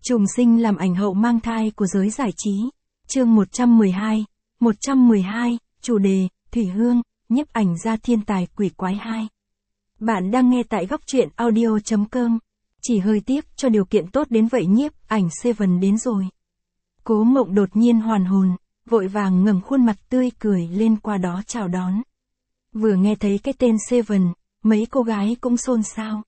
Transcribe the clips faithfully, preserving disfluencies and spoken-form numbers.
Trùng sinh làm ảnh hậu mang thai của giới giải trí. Chương một trăm mười hai. một trăm mười hai, chủ đề, Thủy Hương, nhiếp ảnh gia thiên tài quỷ quái hai. Bạn đang nghe tại góc truyện audio chấm com. Chỉ hơi tiếc cho điều kiện tốt đến vậy nhiếp ảnh Seven đến rồi. Cố Mộng đột nhiên hoàn hồn, vội vàng ngẩng khuôn mặt tươi cười lên qua đó chào đón. Vừa nghe thấy cái tên Seven, mấy cô gái cũng xôn xao.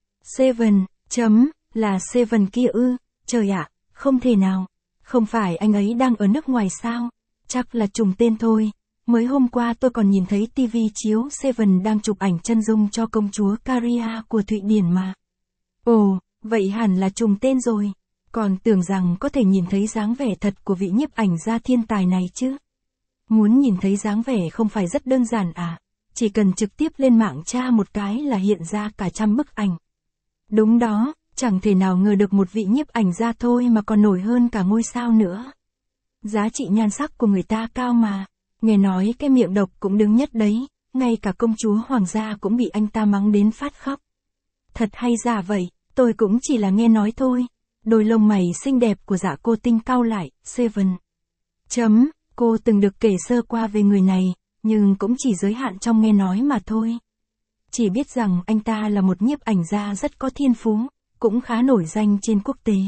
Seven, chấm, là Seven kia ư, trời ạ, không thể nào, không phải anh ấy đang ở nước ngoài sao, chắc là trùng tên thôi, mới hôm qua tôi còn nhìn thấy ti vi chiếu Seven đang chụp ảnh chân dung cho công chúa Caria của Thụy Điển mà. Ồ, vậy hẳn là trùng tên rồi, còn tưởng rằng có thể nhìn thấy dáng vẻ thật của vị nhiếp ảnh gia thiên tài này chứ. Muốn nhìn thấy dáng vẻ không phải rất đơn giản à, chỉ cần trực tiếp lên mạng tra một cái là hiện ra cả trăm bức ảnh. Đúng đó, chẳng thể nào ngờ được một vị nhiếp ảnh gia thôi mà còn nổi hơn cả ngôi sao nữa. Giá trị nhan sắc của người ta cao mà, nghe nói cái miệng độc cũng đứng nhất đấy, ngay cả công chúa hoàng gia cũng bị anh ta mắng đến phát khóc. Thật hay giả vậy, tôi cũng chỉ là nghe nói thôi. Đôi lông mày xinh đẹp của dạ cô Tinh cau lại, Seven. Chấm, cô từng được kể sơ qua về người này, nhưng cũng chỉ giới hạn trong nghe nói mà thôi. Chỉ biết rằng anh ta là một nhiếp ảnh gia rất có thiên phú, cũng khá nổi danh trên quốc tế.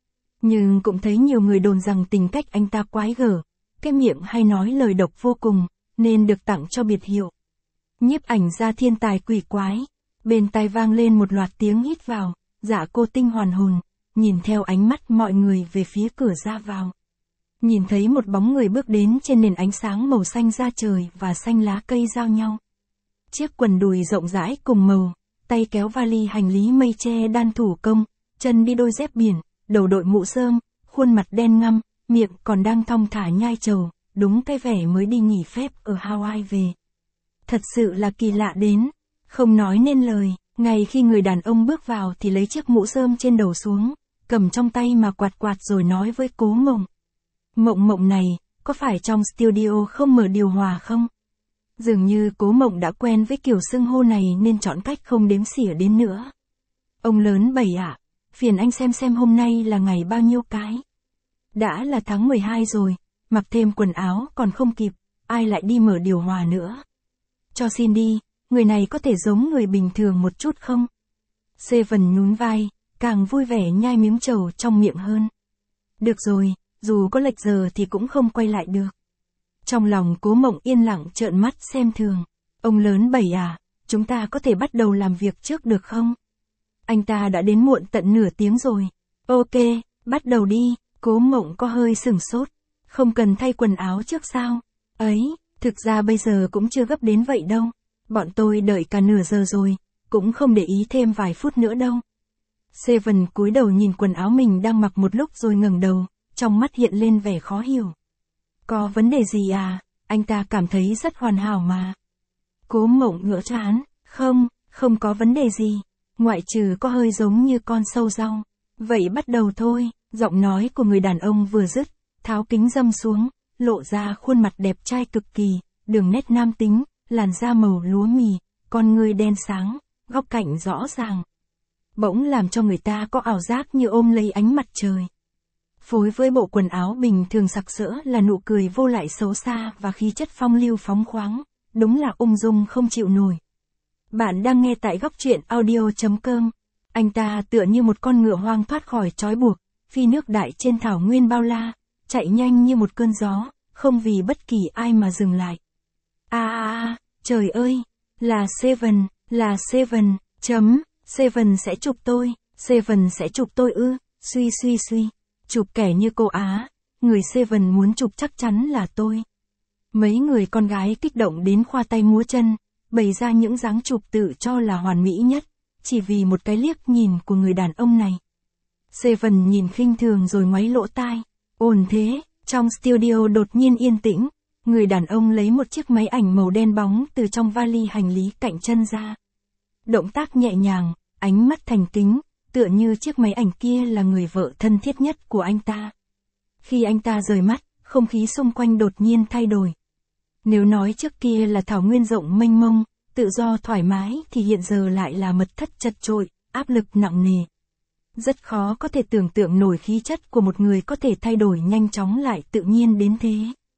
Nhưng cũng thấy nhiều người đồn rằng tình cách anh ta quái gở, cái miệng hay nói lời độc vô cùng, nên được tặng cho biệt hiệu. Nhiếp ảnh gia thiên tài quỷ quái, bên tai vang lên một loạt tiếng hít vào, dạ cô Tinh hoàn hồn, nhìn theo ánh mắt mọi người về phía cửa ra vào. Nhìn thấy một bóng người bước đến trên nền ánh sáng màu xanh da trời và xanh lá cây giao nhau. Chiếc quần đùi rộng rãi cùng màu, tay kéo vali hành lý mây tre đan thủ công, chân đi đôi dép biển, đầu đội mũ rơm, khuôn mặt đen ngăm, miệng còn đang thong thả nhai trầu, đúng cái vẻ mới đi nghỉ phép ở Hawaii về. Thật sự là kỳ lạ đến, không nói nên lời, ngay khi người đàn ông bước vào thì lấy chiếc mũ rơm trên đầu xuống, cầm trong tay mà quạt quạt rồi nói với Cố Mộng. Mộng Mộng này, có phải trong studio không mở điều hòa không? Dường như Cố Mộng đã quen với kiểu xưng hô này nên chọn cách không đếm xỉa đến nữa. Ông lớn bảy ạ, phiền anh xem xem hôm nay là ngày bao nhiêu cái. Đã là tháng mười hai rồi, mặc thêm quần áo còn không kịp, ai lại đi mở điều hòa nữa. Cho xin đi, người này có thể giống người bình thường một chút không? Seven nhún vai, càng vui vẻ nhai miếng trầu trong miệng hơn. Được rồi, dù có lệch giờ thì cũng không quay lại được. Trong lòng Cố Mộng yên lặng trợn mắt xem thường. Ông lớn bảy à, chúng ta có thể bắt đầu làm việc trước được không? Anh ta đã đến muộn tận nửa tiếng rồi. Ok, bắt đầu đi. Cố Mộng có hơi sửng sốt. Không cần thay quần áo trước sao? Ấy, thực ra bây giờ cũng chưa gấp đến vậy đâu. Bọn tôi đợi cả nửa giờ rồi, cũng không để ý thêm vài phút nữa đâu. Seven cúi đầu nhìn quần áo mình đang mặc một lúc rồi ngẩng đầu, trong mắt hiện lên vẻ khó hiểu. Có vấn đề gì à, anh ta cảm thấy rất hoàn hảo mà. Cố Mộng ngỡ trán, không, không có vấn đề gì, ngoại trừ có hơi giống như con sâu rau. Vậy bắt đầu thôi, giọng nói của người đàn ông vừa dứt, tháo kính râm xuống, lộ ra khuôn mặt đẹp trai cực kỳ, đường nét nam tính, làn da màu lúa mì, con ngươi đen sáng, góc cạnh rõ ràng. Bỗng làm cho người ta có ảo giác như ôm lấy ánh mặt trời. Phối với bộ quần áo bình thường sặc sỡ là nụ cười vô lại xấu xa và khí chất phong lưu phóng khoáng, đúng là ung dung không chịu nổi. Bạn đang nghe tại góc truyện audio chấm com. Anh ta tựa như một con ngựa hoang thoát khỏi trói buộc, phi nước đại trên thảo nguyên bao la, chạy nhanh như một cơn gió, không vì bất kỳ ai mà dừng lại. A a a, trời ơi, là Seven, là Seven, chấm, Seven sẽ chụp tôi, Seven sẽ chụp tôi ư, suy suy suy. Chụp kẻ như cô Á, người Seven muốn chụp chắc chắn là tôi. Mấy người con gái kích động đến khoa tay múa chân, bày ra những dáng chụp tự cho là hoàn mỹ nhất, chỉ vì một cái liếc nhìn của người đàn ông này. Seven nhìn khinh thường rồi ngoáy lỗ tai, ồn thế, trong studio đột nhiên yên tĩnh, người đàn ông lấy một chiếc máy ảnh màu đen bóng từ trong vali hành lý cạnh chân ra. Động tác nhẹ nhàng, ánh mắt thành kính, tựa như chiếc máy ảnh kia là người vợ thân thiết nhất của anh ta. Khi anh ta rời mắt, không khí xung quanh đột nhiên thay đổi. Nếu nói trước kia là thảo nguyên rộng mênh mông, tự do thoải mái thì hiện giờ lại là mật thất chật chội, áp lực nặng nề. Rất khó có thể tưởng tượng nổi khí chất của một người có thể thay đổi nhanh chóng lại tự nhiên đến thế.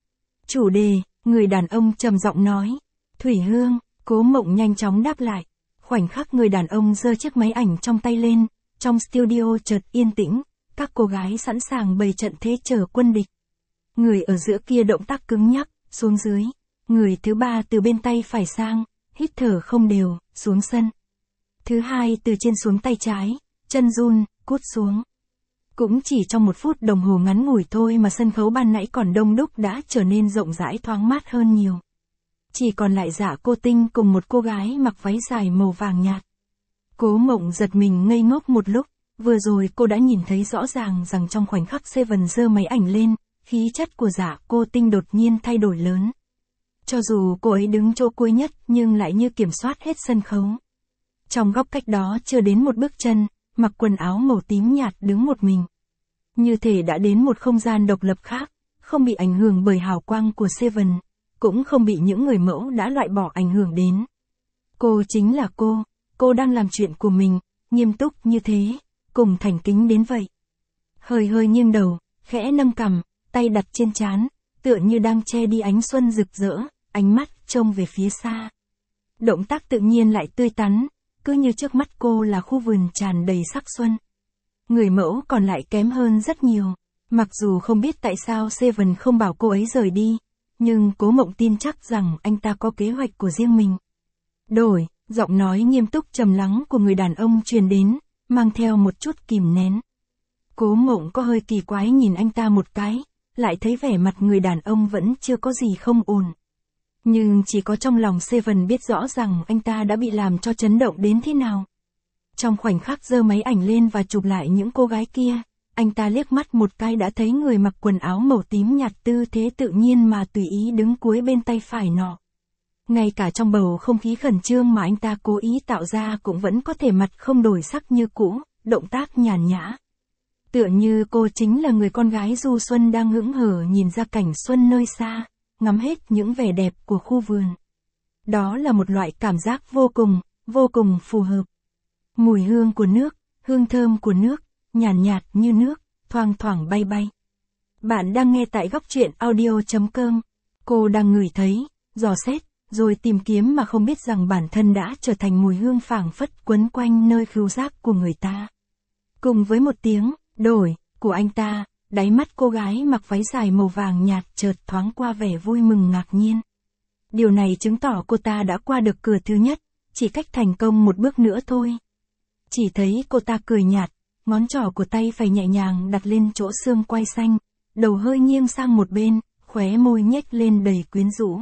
Chủ đề, người đàn ông trầm giọng nói. Thủy Hương, Cố Mộng nhanh chóng đáp lại. Khoảnh khắc người đàn ông giơ chiếc máy ảnh trong tay lên, trong studio chợt yên tĩnh, các cô gái sẵn sàng bày trận thế chờ quân địch. Người ở giữa kia động tác cứng nhắc, xuống dưới. Người thứ ba từ bên tay phải sang, hít thở không đều, xuống sân. Thứ hai từ trên xuống tay trái, chân run, cút xuống. Cũng chỉ trong một phút đồng hồ ngắn ngủi thôi mà sân khấu ban nãy còn đông đúc đã trở nên rộng rãi thoáng mát hơn nhiều. Chỉ còn lại Dạ Cô Tinh cùng một cô gái mặc váy dài màu vàng nhạt. Cố Mộng giật mình ngây ngốc một lúc, vừa rồi cô đã nhìn thấy rõ ràng rằng trong khoảnh khắc Seven giơ máy ảnh lên, khí chất của Dạ Cô Tinh đột nhiên thay đổi lớn. Cho dù cô ấy đứng chỗ cuối nhất nhưng lại như kiểm soát hết sân khấu. Trong góc cách đó chưa đến một bước chân, mặc quần áo màu tím nhạt đứng một mình. Như thể đã đến một không gian độc lập khác, không bị ảnh hưởng bởi hào quang của Seven, cũng không bị những người mẫu đã loại bỏ ảnh hưởng đến. Cô chính là cô, cô đang làm chuyện của mình, nghiêm túc như thế, cùng thành kính đến vậy. Hơi hơi nghiêng đầu, khẽ nâng cằm, tay đặt trên trán, tựa như đang che đi ánh xuân rực rỡ, ánh mắt trông về phía xa. Động tác tự nhiên lại tươi tắn, cứ như trước mắt cô là khu vườn tràn đầy sắc xuân. Người mẫu còn lại kém hơn rất nhiều, mặc dù không biết tại sao Seven không bảo cô ấy rời đi, nhưng Cố Mộng tin chắc rằng anh ta có kế hoạch của riêng mình. Đổi, giọng nói nghiêm túc trầm lắng của người đàn ông truyền đến, mang theo một chút kìm nén. Cố Mộng có hơi kỳ quái nhìn anh ta một cái, lại thấy vẻ mặt người đàn ông vẫn chưa có gì không ổn. Nhưng chỉ có trong lòng Seven biết rõ rằng anh ta đã bị làm cho chấn động đến thế nào. Trong khoảnh khắc giơ máy ảnh lên và chụp lại những cô gái kia, anh ta liếc mắt một cái đã thấy người mặc quần áo màu tím nhạt tư thế tự nhiên mà tùy ý đứng cuối bên tay phải nọ. Ngay cả trong bầu không khí khẩn trương mà anh ta cố ý tạo ra cũng vẫn có thể mặt không đổi sắc như cũ, động tác nhàn nhã. Tựa như cô chính là người con gái du xuân đang hững hờ nhìn ra cảnh xuân nơi xa, ngắm hết những vẻ đẹp của khu vườn. Đó là một loại cảm giác vô cùng, vô cùng phù hợp. Mùi hương của nước, hương thơm của nước, nhàn nhạt, nhạt như nước, thoang thoảng bay bay. Bạn đang nghe tại góc truyện audio chấm com. Cô đang ngửi thấy, dò xét, rồi tìm kiếm mà không biết rằng bản thân đã trở thành mùi hương phảng phất quấn quanh nơi khứu giác của người ta. Cùng với một tiếng đổi của anh ta, đáy mắt cô gái mặc váy dài màu vàng nhạt chợt thoáng qua vẻ vui mừng ngạc nhiên. Điều này chứng tỏ cô ta đã qua được cửa thứ nhất, chỉ cách thành công một bước nữa thôi. Chỉ thấy cô ta cười nhạt, ngón trỏ của tay phải nhẹ nhàng đặt lên chỗ xương quai xanh, đầu hơi nghiêng sang một bên, khóe môi nhếch lên đầy quyến rũ.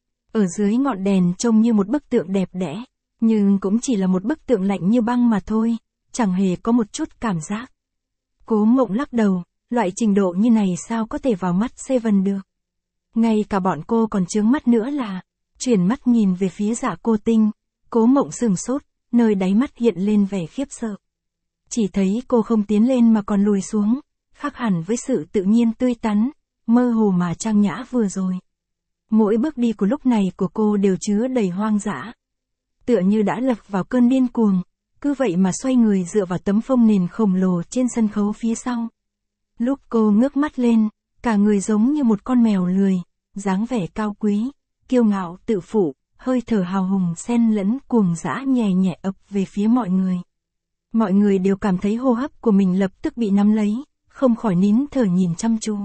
Ở dưới ngọn đèn trông như một bức tượng đẹp đẽ, nhưng cũng chỉ là một bức tượng lạnh như băng mà thôi, chẳng hề có một chút cảm giác. Cố Mộng lắc đầu, loại trình độ như này sao có thể vào mắt Seven được. Ngay cả bọn cô còn chướng mắt nữa là, chuyển mắt nhìn về phía Dạ Cô Tinh, Cố Mộng sửng sốt, nơi đáy mắt hiện lên vẻ khiếp sợ. Chỉ thấy cô không tiến lên mà còn lùi xuống, khác hẳn với sự tự nhiên tươi tắn, mơ hồ mà trang nhã vừa rồi. Mỗi bước đi của lúc này của cô đều chứa đầy hoang dã. Tựa như đã lật vào cơn điên cuồng, cứ vậy mà xoay người dựa vào tấm phông nền khổng lồ trên sân khấu phía sau. Lúc cô ngước mắt lên, cả người giống như một con mèo lười, dáng vẻ cao quý, kiêu ngạo tự phụ, hơi thở hào hùng xen lẫn cuồng dã nhẹ nhẹ ập về phía mọi người. Mọi người đều cảm thấy hô hấp của mình lập tức bị nắm lấy, không khỏi nín thở nhìn chăm chú.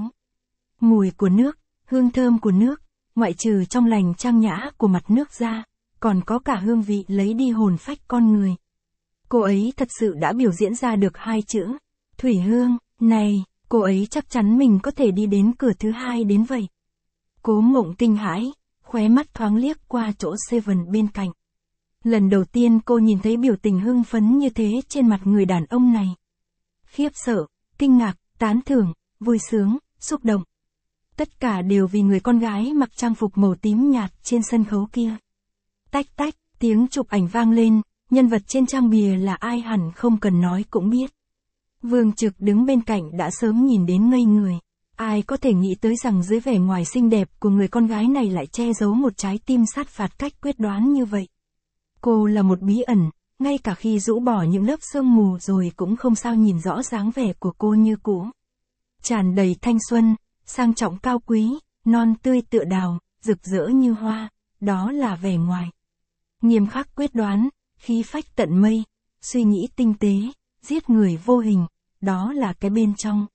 Mùi của nước, hương thơm của nước, ngoại trừ trong lành trang nhã của mặt nước ra, còn có cả hương vị lấy đi hồn phách con người. Cô ấy thật sự đã biểu diễn ra được hai chữ, Thủy Hương, này, cô ấy chắc chắn mình có thể đi đến cửa thứ hai đến vậy. Cố Mộng kinh hãi, khóe mắt thoáng liếc qua chỗ Seven bên cạnh. Lần đầu tiên cô nhìn thấy biểu tình hưng phấn như thế trên mặt người đàn ông này. Khiếp sợ, kinh ngạc, tán thưởng, vui sướng, xúc động. Tất cả đều vì người con gái mặc trang phục màu tím nhạt trên sân khấu kia. Tách tách, tiếng chụp ảnh vang lên, nhân vật trên trang bìa là ai hẳn không cần nói cũng biết. Vương Trực đứng bên cạnh đã sớm nhìn đến ngây người. Ai có thể nghĩ tới rằng dưới vẻ ngoài xinh đẹp của người con gái này lại che giấu một trái tim sát phạt cách quyết đoán như vậy. Cô là một bí ẩn, ngay cả khi rũ bỏ những lớp sương mù rồi cũng không sao nhìn rõ dáng vẻ của cô như cũ. Tràn đầy thanh xuân, sang trọng cao quý, non tươi tựa đào, rực rỡ như hoa, đó là vẻ ngoài. Nghiêm khắc quyết đoán, khí phách tận mây, suy nghĩ tinh tế, giết người vô hình, đó là cái bên trong.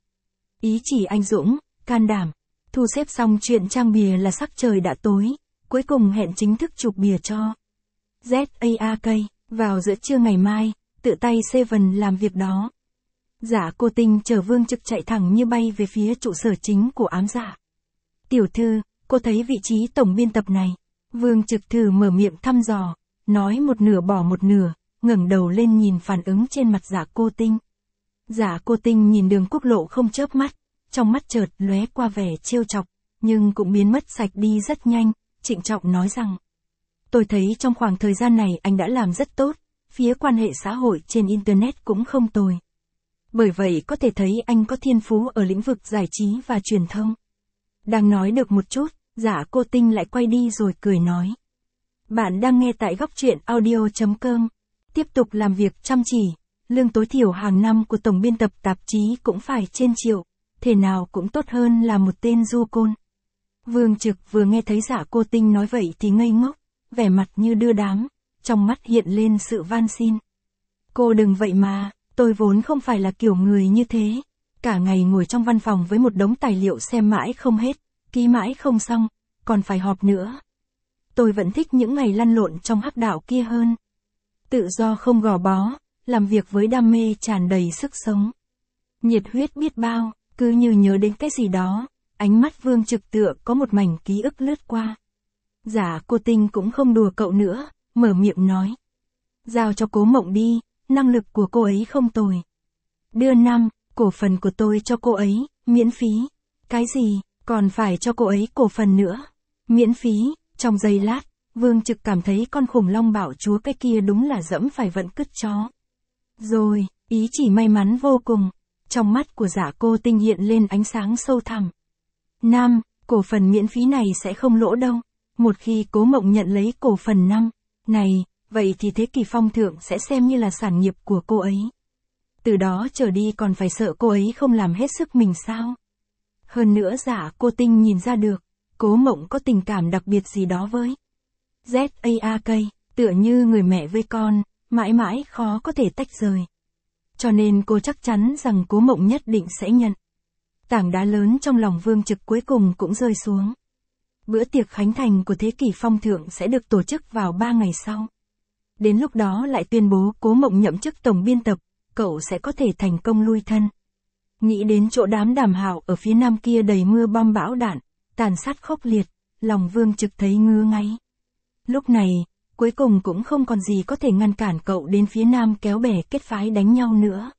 Ý chỉ anh dũng, can đảm. Thu xếp xong chuyện trang bìa là sắc trời đã tối, cuối cùng hẹn chính thức chụp bìa cho Z A R K, vào giữa trưa ngày mai, tự tay Seven làm việc đó. Giả Cô Tinh chở Vương Trực chạy thẳng như bay về phía trụ sở chính của ám giả. Tiểu thư, cô thấy vị trí tổng biên tập này. Vương Trực thử mở miệng thăm dò, nói một nửa bỏ một nửa, ngẩng đầu lên nhìn phản ứng trên mặt Giả Cô Tinh. Giả Cô Tinh nhìn Đường Quốc Lộ không chớp mắt, trong mắt chợt lóe qua vẻ trêu chọc, nhưng cũng biến mất sạch đi rất nhanh, trịnh trọng nói rằng: tôi thấy trong khoảng thời gian này anh đã làm rất tốt, phía quan hệ xã hội trên Internet cũng không tồi. Bởi vậy có thể thấy anh có thiên phú ở lĩnh vực giải trí và truyền thông. Đang nói được một chút, Giả Cô Tinh lại quay đi rồi cười nói: bạn đang nghe tại góc truyện audio chấm com. Tiếp tục làm việc chăm chỉ, lương tối thiểu hàng năm của tổng biên tập tạp chí cũng phải trên triệu, thế nào cũng tốt hơn là một tên du côn. Vương Trực vừa nghe thấy Giả Cô Tinh nói vậy thì ngây ngốc, vẻ mặt như đưa đám, trong mắt hiện lên sự van xin. Cô đừng vậy mà, tôi vốn không phải là kiểu người như thế. Cả ngày ngồi trong văn phòng với một đống tài liệu xem mãi không hết, ký mãi không xong, còn phải họp nữa. Tôi vẫn thích những ngày lăn lộn trong hắc đạo kia hơn. Tự do không gò bó, làm việc với đam mê tràn đầy sức sống. Nhiệt huyết biết bao, cứ như nhớ đến cái gì đó, ánh mắt Vương Trực tựa có một mảnh ký ức lướt qua. Giả Cô Tinh cũng không đùa cậu nữa, mở miệng nói: giao cho Cố Mộng đi, năng lực của cô ấy không tồi. Đưa năm, cổ phần của tôi cho cô ấy, miễn phí. Cái gì, còn phải cho cô ấy cổ phần nữa? Miễn phí? Trong giây lát, Vương Trực cảm thấy con khủng long bảo chúa cái kia đúng là dẫm phải vận cứt chó. Rồi, ý chỉ may mắn vô cùng. Trong mắt của Giả Cô Tinh hiện lên ánh sáng sâu thẳm. Nam, cổ phần miễn phí này sẽ không lỗ đâu. Một khi Cố Mộng nhận lấy cổ phần năm này, vậy thì Thế Kỷ Phong Thượng sẽ xem như là sản nghiệp của cô ấy. Từ đó trở đi còn phải sợ cô ấy không làm hết sức mình sao? Hơn nữa Giả Cô Tinh nhìn ra được, Cố Mộng có tình cảm đặc biệt gì đó với Z A R K, tựa như người mẹ với con, mãi mãi khó có thể tách rời. Cho nên cô chắc chắn rằng Cố Mộng nhất định sẽ nhận. Tảng đá lớn trong lòng Vương Trực cuối cùng cũng rơi xuống. Bữa tiệc khánh thành của Thế Kỷ Phong Thượng sẽ được tổ chức vào ba ngày sau. Đến lúc đó lại tuyên bố Cố Mộng nhậm chức tổng biên tập, cậu sẽ có thể thành công lui thân. Nghĩ đến chỗ đám Đàm Hạo ở phía nam kia đầy mưa bom bão đạn, tàn sát khốc liệt, lòng Vương Trực thấy ngứa ngáy. Lúc này, cuối cùng cũng không còn gì có thể ngăn cản cậu đến phía nam kéo bè kết phái đánh nhau nữa.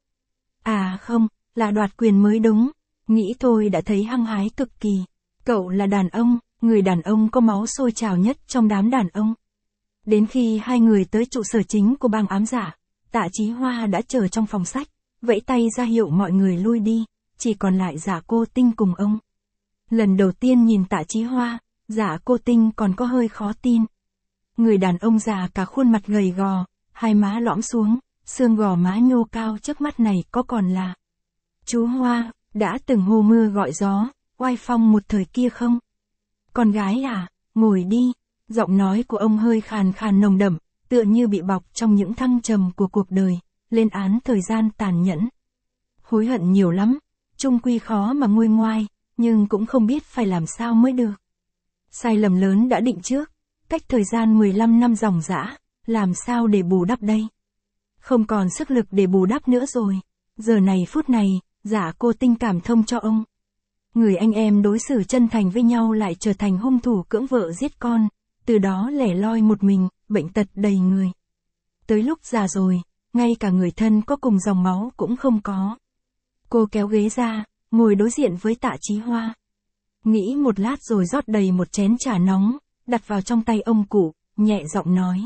À không, là đoạt quyền mới đúng, nghĩ thôi đã thấy hăng hái cực kỳ. Cậu là đàn ông, người đàn ông có máu sôi trào nhất trong đám đàn ông. Đến khi hai người tới trụ sở chính của bang ám giả, Tạ Chí Hoa đã chờ trong phòng sách, vẫy tay ra hiệu mọi người lui đi, chỉ còn lại Giả Cô Tinh cùng ông. Lần đầu tiên nhìn Tạ Chí Hoa, Giả Cô Tinh còn có hơi khó tin. Người đàn ông già cả khuôn mặt gầy gò, hai má lõm xuống, xương gò má nhô cao trước mắt này có còn là chú Hoa, đã từng hô mưa gọi gió, oai phong một thời kia không? Con gái à, ngồi đi. Giọng nói của ông hơi khàn khàn nồng đậm, tựa như bị bọc trong những thăng trầm của cuộc đời, lên án thời gian tàn nhẫn. Hối hận nhiều lắm, chung quy khó mà nguôi ngoai, nhưng cũng không biết phải làm sao mới được. Sai lầm lớn đã định trước, cách thời gian mười lăm năm ròng rã, làm sao để bù đắp đây? Không còn sức lực để bù đắp nữa rồi. Giờ này phút này, Giả Cô Tinh cảm thông cho ông. Người anh em đối xử chân thành với nhau lại trở thành hung thủ cưỡng vợ giết con, từ đó lẻ loi một mình, bệnh tật đầy người. Tới lúc già rồi, ngay cả người thân có cùng dòng máu cũng không có. Cô kéo ghế ra, ngồi đối diện với Tạ Chí Hoa. Nghĩ một lát rồi rót đầy một chén trà nóng, đặt vào trong tay ông cụ, nhẹ giọng nói.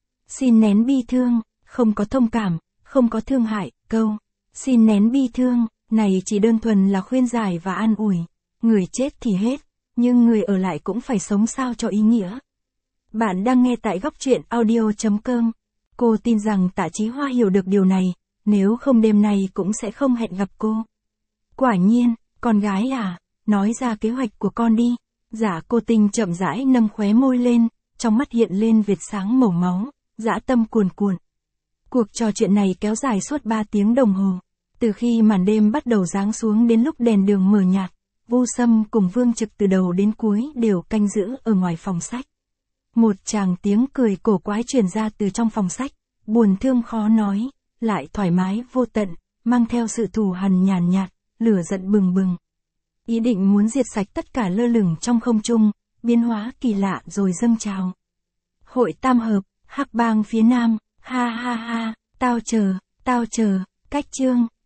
Xin nén bi thương, không có thông cảm, không có thương hại, câu. Xin nén bi thương, này chỉ đơn thuần là khuyên giải và an ủi. Người chết thì hết, nhưng người ở lại cũng phải sống sao cho ý nghĩa. Bạn đang nghe tại góc truyện audio chấm com. Cô tin rằng Tạ Chí Hoa hiểu được điều này, nếu không đêm nay cũng sẽ không hẹn gặp cô. Quả nhiên, con gái à, nói ra kế hoạch của con đi. Dạ Cô Tinh chậm rãi nâng khóe môi lên, trong mắt hiện lên vệt sáng màu máu, dã tâm cuồn cuộn. Cuộc trò chuyện này kéo dài suốt ba tiếng đồng hồ. Từ khi màn đêm bắt đầu giáng xuống đến lúc đèn đường mờ nhạt, Vu Sâm cùng Vương Trực từ đầu đến cuối đều canh giữ ở ngoài phòng sách. Một tràng tiếng cười cổ quái truyền ra từ trong phòng sách, buồn thương khó nói, lại thoải mái vô tận, mang theo sự thù hằn nhàn nhạt, lửa giận bừng bừng. Ý định muốn diệt sạch tất cả lơ lửng trong không trung, biến hóa kỳ lạ rồi dâng trào. Hội tam hợp, Hắc Bang phía Nam, ha ha ha, tao chờ, tao chờ, cách chương.